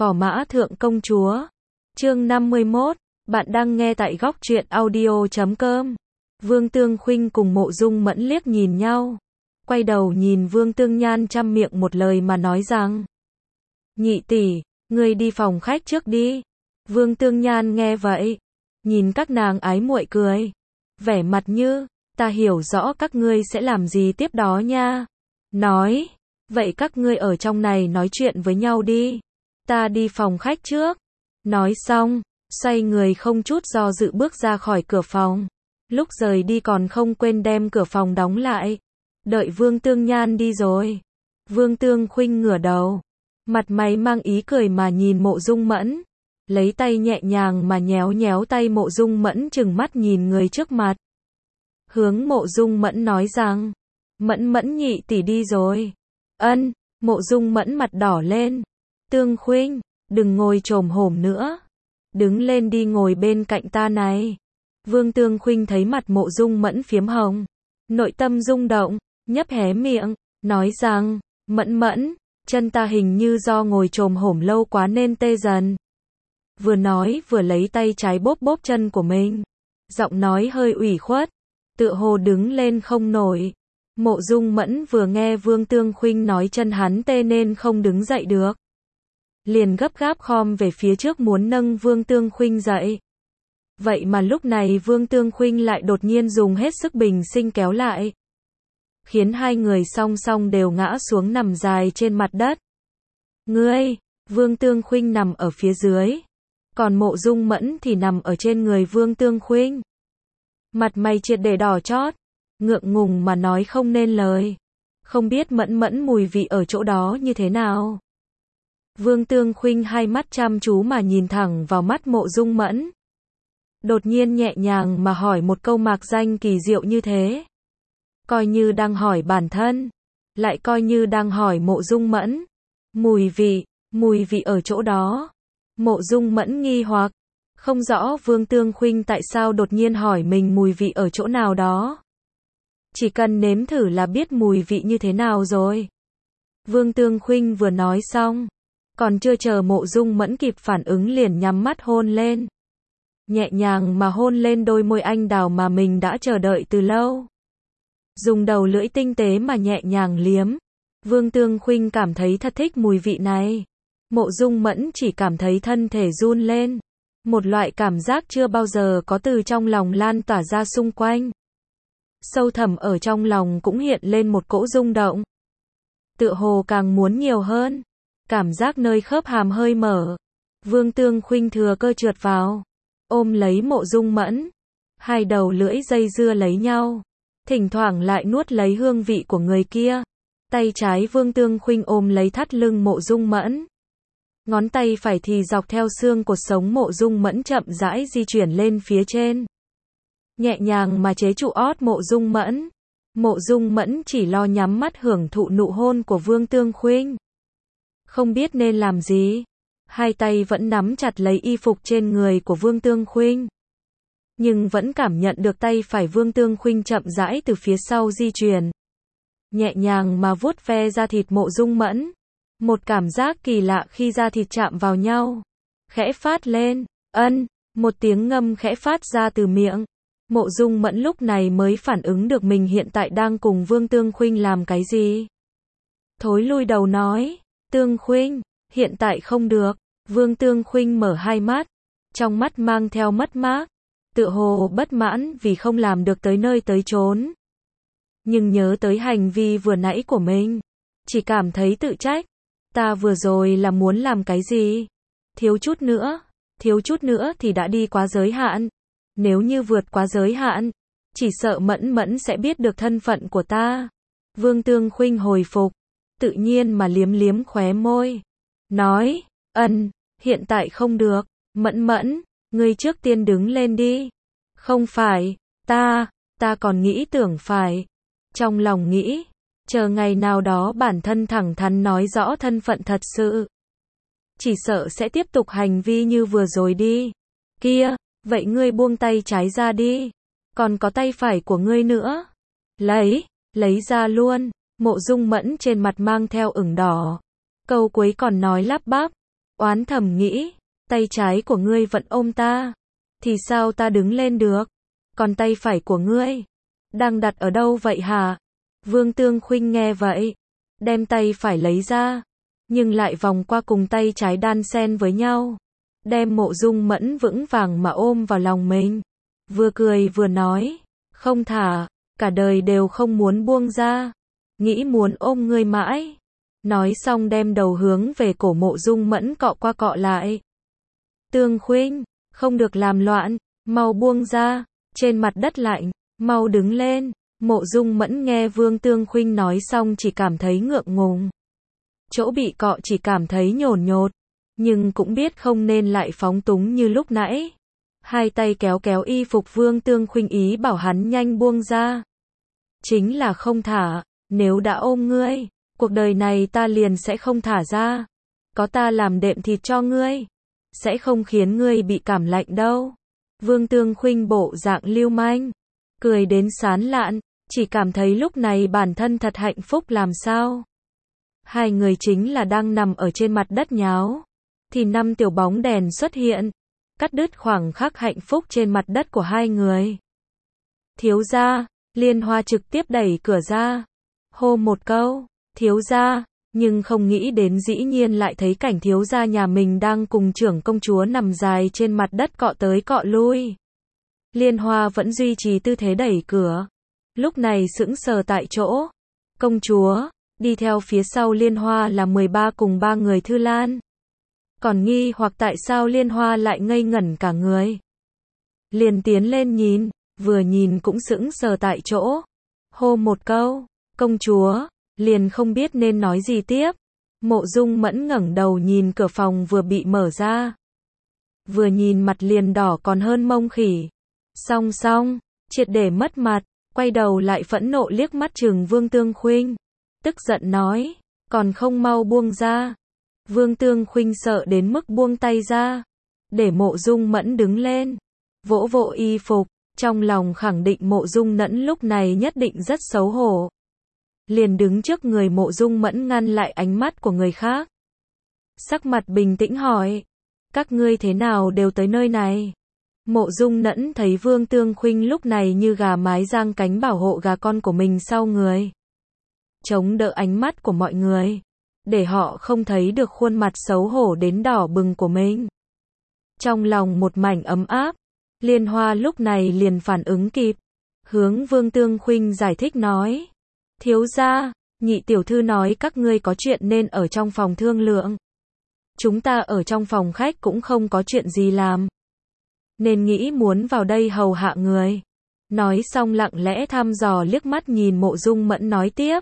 Phò Mã Thượng Công Chúa. Chương 51, bạn đang nghe tại góc truyện audio.com. Vương Tương Khuynh cùng Mộ Dung Mẫn liếc nhìn nhau. Quay đầu nhìn Vương Tương Nhan trăm miệng một lời mà nói rằng: Nhị tỷ, ngươi đi phòng khách trước đi. Vương Tương Nhan nghe vậy, nhìn các nàng ái muội cười. Vẻ mặt như, ta hiểu rõ các ngươi sẽ làm gì tiếp đó nha. Nói, vậy các ngươi ở trong này nói chuyện với nhau đi. Ta đi phòng khách trước. Nói xong, xoay người không chút do dự bước ra khỏi cửa phòng. Lúc rời đi còn không quên đem cửa phòng đóng lại. Đợi Vương Tương Nhan đi rồi, Vương Tương Khuynh ngửa đầu, mặt mày mang ý cười mà nhìn Mộ Dung Mẫn, lấy tay nhẹ nhàng mà nhéo nhéo tay Mộ Dung Mẫn, trừng mắt nhìn người trước mặt. Hướng Mộ Dung Mẫn nói rằng: Mẫn Mẫn nhị tỷ đi rồi. Ân. Mộ Dung Mẫn mặt đỏ lên. Tương Khuynh, đừng ngồi chồm hổm nữa. Đứng lên đi, ngồi bên cạnh ta này. Vương Tương Khuynh thấy mặt Mộ Dung Mẫn phiếm hồng, nội tâm rung động, nhấp hé miệng, nói rằng: Mẫn Mẫn, chân ta hình như do ngồi chồm hổm lâu quá nên tê dần. Vừa nói vừa lấy tay trái bóp bóp chân của mình, giọng nói hơi ủy khuất, tựa hồ đứng lên không nổi. Mộ Dung Mẫn vừa nghe Vương Tương Khuynh nói chân hắn tê nên không đứng dậy được, liền gấp gáp khom về phía trước muốn nâng Vương Tương Khuynh dậy. Vậy mà lúc này Vương Tương Khuynh lại đột nhiên dùng hết sức bình sinh kéo lại, khiến hai người song song đều ngã xuống nằm dài trên mặt đất. Ngươi, Vương Tương Khuynh nằm ở phía dưới, còn Mộ Dung Mẫn thì nằm ở trên người Vương Tương Khuynh. Mặt mày triệt để đỏ chót, ngượng ngùng mà nói không nên lời. Không biết Mẫn Mẫn mùi vị ở chỗ đó như thế nào. Vương Tương Khuynh hai mắt chăm chú mà nhìn thẳng vào mắt Mộ Dung Mẫn. Đột nhiên nhẹ nhàng mà hỏi một câu mạc danh kỳ diệu như thế. Coi như đang hỏi bản thân, lại coi như đang hỏi Mộ Dung Mẫn. Mùi vị ở chỗ đó. Mộ Dung Mẫn nghi hoặc, không rõ Vương Tương Khuynh tại sao đột nhiên hỏi mình mùi vị ở chỗ nào đó. Chỉ cần nếm thử là biết mùi vị như thế nào rồi. Vương Tương Khuynh vừa nói xong, còn chưa chờ Mộ Dung Mẫn kịp phản ứng liền nhắm mắt hôn lên. Nhẹ nhàng mà hôn lên đôi môi anh đào mà mình đã chờ đợi từ lâu. Dùng đầu lưỡi tinh tế mà nhẹ nhàng liếm. Vương Tương Khuynh cảm thấy thật thích mùi vị này. Mộ Dung Mẫn chỉ cảm thấy thân thể run lên. Một loại cảm giác chưa bao giờ có từ trong lòng lan tỏa ra xung quanh. Sâu thẳm ở trong lòng cũng hiện lên một cỗ rung động. Tựa hồ càng muốn nhiều hơn. Cảm giác nơi khớp hàm hơi mở. Vương Tương Khuynh thừa cơ trượt vào, ôm lấy Mộ Dung Mẫn. Hai đầu lưỡi dây dưa lấy nhau, thỉnh thoảng lại nuốt lấy hương vị của người kia. Tay trái Vương Tương Khuynh ôm lấy thắt lưng Mộ Dung Mẫn. Ngón tay phải thì dọc theo xương cột sống Mộ Dung Mẫn chậm rãi di chuyển lên phía trên. Nhẹ nhàng mà chế trụ ót Mộ Dung Mẫn. Mộ Dung Mẫn chỉ lo nhắm mắt hưởng thụ nụ hôn của Vương Tương Khuynh. Không biết nên làm gì. Hai tay vẫn nắm chặt lấy y phục trên người của Vương Tương Khuynh. Nhưng vẫn cảm nhận được tay phải Vương Tương Khuynh chậm rãi từ phía sau di chuyển. Nhẹ nhàng mà vuốt ve da thịt Mộ Dung Mẫn. Một cảm giác kỳ lạ khi da thịt chạm vào nhau. Khẽ phát lên, ân, một tiếng ngâm khẽ phát ra từ miệng. Mộ Dung Mẫn lúc này mới phản ứng được mình hiện tại đang cùng Vương Tương Khuynh làm cái gì. Thối lui đầu nói: Tương Khuynh, hiện tại không được. Vương Tương Khuynh mở hai mắt, trong mắt mang theo mất mát, tựa hồ bất mãn vì không làm được tới nơi tới chốn. Nhưng nhớ tới hành vi vừa nãy của mình, chỉ cảm thấy tự trách. Ta vừa rồi là muốn làm cái gì? Thiếu chút nữa thì đã đi quá giới hạn. Nếu như vượt quá giới hạn, chỉ sợ Mẫn Mẫn sẽ biết được thân phận của ta. Vương Tương Khuynh hồi phục, tự nhiên mà liếm liếm khóe môi. Nói: hiện tại không được. Mẫn Mẫn, ngươi trước tiên đứng lên đi. Không phải, ta còn nghĩ tưởng phải. Trong lòng nghĩ, chờ ngày nào đó bản thân thẳng thắn nói rõ thân phận thật sự. Chỉ sợ sẽ tiếp tục hành vi như vừa rồi đi. Kia, vậy ngươi buông tay trái ra đi. Còn có tay phải của ngươi nữa. Lấy ra luôn. Mộ Dung Mẫn trên mặt mang theo ửng đỏ. Câu cuối còn nói lắp bắp. oán thầm nghĩ, tay trái của ngươi vẫn ôm ta, thì sao ta đứng lên được? Còn tay phải của ngươi, đang đặt ở đâu vậy hả? Vương Tương Khuynh nghe vậy, đem tay phải lấy ra, nhưng lại vòng qua cùng tay trái đan xen với nhau, đem Mộ Dung Mẫn vững vàng mà ôm vào lòng mình. Vừa cười vừa nói, không thả, cả đời đều không muốn buông ra, nghĩ muốn ôm ngươi mãi. Nói xong đem đầu hướng về cổ Mộ Dung Mẫn cọ qua cọ lại. Tương Khuynh, không được làm loạn, mau buông ra, trên mặt đất lạnh, mau đứng lên. Mộ Dung Mẫn nghe Vương Tương Khuynh nói xong chỉ cảm thấy ngượng ngùng. Chỗ bị cọ chỉ cảm thấy nhổn nhột, nhưng cũng biết không nên lại phóng túng như lúc nãy. Hai tay kéo kéo y phục Vương Tương Khuynh ý bảo hắn nhanh buông ra. Chính là không thả, nếu đã ôm ngươi, cuộc đời này ta liền sẽ không thả ra. Có ta làm đệm thịt cho ngươi, sẽ không khiến ngươi bị cảm lạnh đâu. Vương Tương Khuynh bộ dạng lưu manh, cười đến sán lạn, chỉ cảm thấy lúc này bản thân thật hạnh phúc làm sao. Hai người chính là đang nằm ở trên mặt đất nháo, thì 5 tiểu bóng đèn xuất hiện, cắt đứt khoảng khắc hạnh phúc trên mặt đất của hai người. Thiếu gia, Liên Hoa trực tiếp đẩy cửa ra, hô một câu, thiếu gia, nhưng không nghĩ đến dĩ nhiên lại thấy cảnh thiếu gia nhà mình đang cùng trưởng công chúa nằm dài trên mặt đất cọ tới cọ lui. Liên Hoa vẫn duy trì tư thế đẩy cửa, lúc này sững sờ tại chỗ. Công chúa, đi theo phía sau Liên Hoa là 13 cùng 3 người Thư Lan. Còn nghi hoặc tại sao Liên Hoa lại ngây ngẩn cả người. Liền tiến lên nhìn, vừa nhìn cũng sững sờ tại chỗ. Hô một câu, công chúa, liền không biết nên nói gì tiếp. Mộ Dung Mẫn ngẩng đầu nhìn cửa phòng vừa bị mở ra. Vừa nhìn mặt liền đỏ còn hơn mông khỉ. Xong, triệt để mất mặt, quay đầu lại phẫn nộ liếc mắt trừng Vương Tương Khuynh. Tức giận nói, còn không mau buông ra. Vương Tương Khuynh sợ đến mức buông tay ra, để Mộ Dung Mẫn đứng lên, vỗ vỗ y phục, trong lòng khẳng định Mộ Dung Mẫn lúc này nhất định rất xấu hổ. Liền đứng trước người Mộ Dung Mẫn ngăn lại ánh mắt của người khác. Sắc mặt bình tĩnh hỏi, các ngươi thế nào đều tới nơi này? Mộ Dung Mẫn thấy Vương Tương Khuynh lúc này như gà mái giang cánh bảo hộ gà con của mình sau người, chống đỡ ánh mắt của mọi người, để họ không thấy được khuôn mặt xấu hổ đến đỏ bừng của mình. Trong lòng một mảnh ấm áp, Liên Hoa lúc này liền phản ứng kịp, hướng Vương Tương Khuynh giải thích nói, thiếu gia, nhị tiểu thư nói các ngươi có chuyện nên ở trong phòng thương lượng. Chúng ta ở trong phòng khách cũng không có chuyện gì làm, nên nghĩ muốn vào đây hầu hạ người. Nói xong lặng lẽ thăm dò liếc mắt nhìn Mộ Dung Mẫn nói tiếp,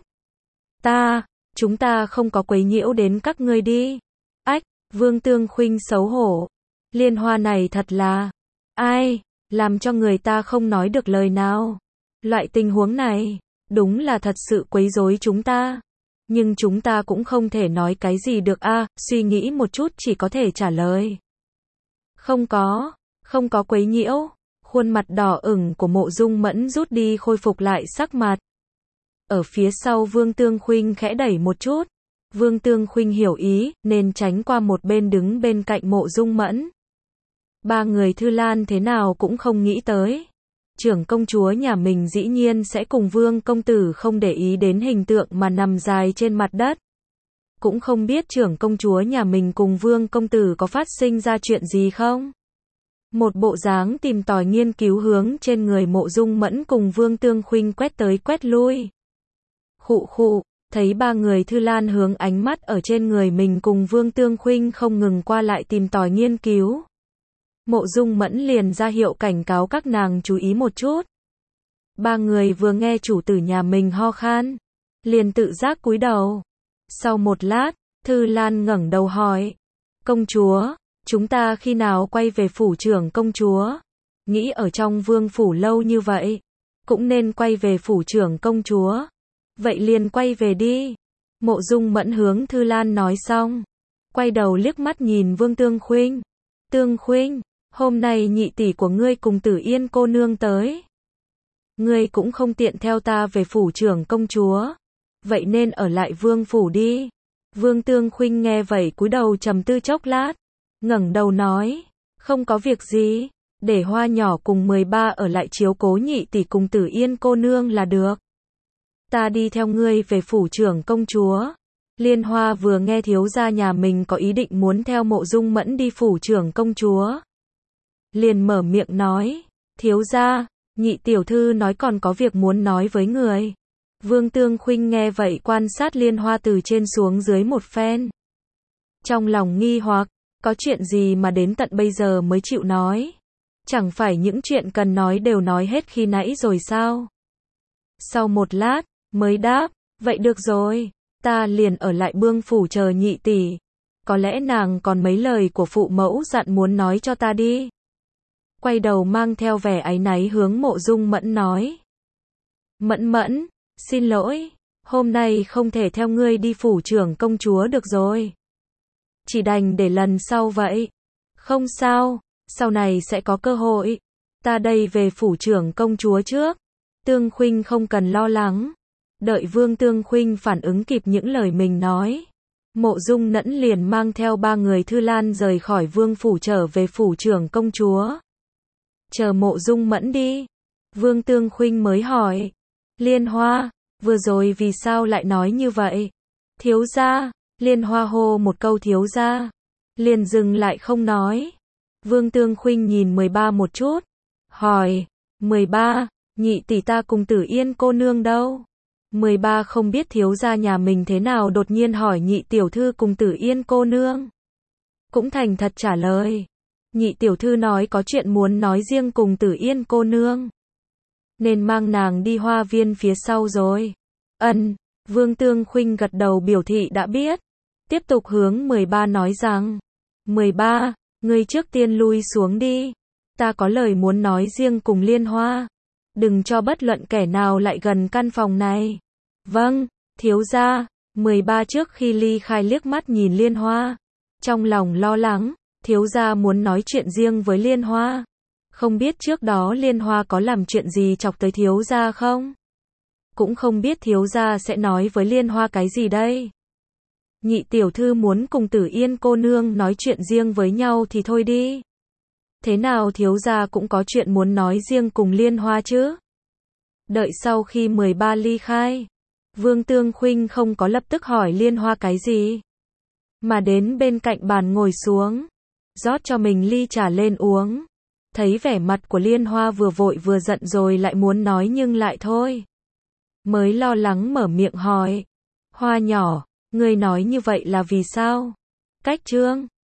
chúng ta không có quấy nhiễu đến các ngươi đi. Ách, Vương Tương Khuynh xấu hổ. Liên Hoa này thật là, ai, làm cho người ta không nói được lời nào. Loại tình huống này, đúng là thật sự quấy rối chúng ta. Nhưng chúng ta cũng không thể nói cái gì được a. Suy nghĩ một chút chỉ có thể trả lời. Không có quấy nhiễu. Khuôn mặt đỏ ửng của Mộ Dung Mẫn rút đi khôi phục lại sắc mặt. Ở phía sau Vương Tương Khuynh khẽ đẩy một chút. Vương Tương Khuynh hiểu ý, nên tránh qua một bên đứng bên cạnh Mộ Dung Mẫn. Ba người Thư Lan thế nào cũng không nghĩ tới. Trưởng công chúa nhà mình dĩ nhiên sẽ cùng Vương công tử không để ý đến hình tượng mà nằm dài trên mặt đất. Cũng không biết trưởng công chúa nhà mình cùng Vương công tử có phát sinh ra chuyện gì không? Một bộ dáng tìm tòi nghiên cứu hướng trên người Mộ Dung Mẫn cùng Vương Tương Khuynh quét tới quét lui. Khụ, thấy ba người Thư Lan hướng ánh mắt ở trên người mình cùng Vương Tương Khuynh không ngừng qua lại tìm tòi nghiên cứu. Mộ Dung Mẫn liền ra hiệu cảnh cáo các nàng chú ý một chút. Ba người vừa nghe chủ tử nhà mình ho khan, liền tự giác cúi đầu. Sau một lát, Thư Lan ngẩng đầu hỏi, công chúa, chúng ta khi nào quay về phủ trưởng công chúa? Nghĩ ở trong vương phủ lâu như vậy, cũng nên quay về phủ trưởng công chúa. Vậy liền quay về đi. Mộ Dung Mẫn hướng Thư Lan nói xong, quay đầu liếc mắt nhìn Vương Tương Khuynh. Tương Khuynh, hôm nay nhị tỷ của ngươi cùng Tử Yên cô nương tới. Ngươi cũng không tiện theo ta về phủ trưởng công chúa. Vậy nên ở lại vương phủ đi. Vương Tương Khuynh nghe vậy cúi đầu trầm tư chốc lát. ngẩng đầu nói, không có việc gì, để Hoa nhỏ cùng 13 ở lại chiếu cố nhị tỷ cùng Tử Yên cô nương là được. Ta đi theo ngươi về phủ trưởng công chúa. Liên Hoa vừa nghe thiếu gia nhà mình có ý định muốn theo Mộ Dung Mẫn đi phủ trưởng công chúa, liền mở miệng nói, thiếu gia, nhị tiểu thư nói còn có việc muốn nói với người. Vương Tương Khuynh nghe vậy quan sát Liên Hoa từ trên xuống dưới một phen. Trong lòng nghi hoặc, có chuyện gì mà đến tận bây giờ mới chịu nói? Chẳng phải những chuyện cần nói đều nói hết khi nãy rồi sao? Sau một lát, mới đáp, vậy được rồi, ta liền ở lại Bương phủ chờ nhị tỷ. Có lẽ nàng còn mấy lời của phụ mẫu dặn muốn nói cho ta đi. Quay đầu mang theo vẻ áy náy hướng Mộ Dung Mẫn nói. Mẫn Mẫn, xin lỗi, hôm nay không thể theo ngươi đi phủ trưởng công chúa được rồi. Chỉ đành để lần sau vậy. Không sao, sau này sẽ có cơ hội. Ta đây về phủ trưởng công chúa trước. Tương Khuynh không cần lo lắng. Đợi Vương Tương Khuynh phản ứng kịp những lời mình nói, Mộ Dung Nẫn liền mang theo 3 người Thư Lan rời khỏi Vương phủ trở về phủ trưởng công chúa. Chờ Mộ Dung Mẫn đi, Vương Tương Khuynh mới hỏi, Liên Hoa, vừa rồi vì sao lại nói như vậy? Thiếu gia, Liên Hoa hô một câu thiếu gia, liền dừng lại không nói. Vương Tương Khuynh nhìn 13 một chút, hỏi, 13, nhị tỷ ta cùng Tử Yên cô nương đâu? 13 không biết thiếu gia nhà mình thế nào đột nhiên hỏi nhị tiểu thư cùng Tử Yên cô nương. Cũng thành thật trả lời. Nhị tiểu thư nói có chuyện muốn nói riêng cùng Tử Yên cô nương, nên mang nàng đi hoa viên phía sau rồi. Vương Tương Khuynh gật đầu biểu thị đã biết. Tiếp tục hướng 13 nói rằng, 13, ngươi trước tiên lui xuống đi. Ta có lời muốn nói riêng cùng Liên Hoa. Đừng cho bất luận kẻ nào lại gần căn phòng này. Vâng, thiếu gia. 13 trước khi ly khai liếc mắt nhìn Liên Hoa, trong lòng lo lắng, thiếu gia muốn nói chuyện riêng với Liên Hoa. Không biết trước đó Liên Hoa có làm chuyện gì chọc tới thiếu gia không? Cũng không biết thiếu gia sẽ nói với Liên Hoa cái gì đây? Nhị tiểu thư muốn cùng Tử Yên cô nương nói chuyện riêng với nhau thì thôi đi. Thế nào thiếu gia cũng có chuyện muốn nói riêng cùng Liên Hoa chứ? Đợi sau khi 13 ly khai, Vương Tương Khuynh không có lập tức hỏi Liên Hoa cái gì, mà đến bên cạnh bàn ngồi xuống, rót cho mình ly trà lên uống. Thấy vẻ mặt của Liên Hoa vừa vội vừa giận rồi lại muốn nói nhưng lại thôi, mới lo lắng mở miệng hỏi, Hoa nhỏ, ngươi nói như vậy là vì sao? Cách trương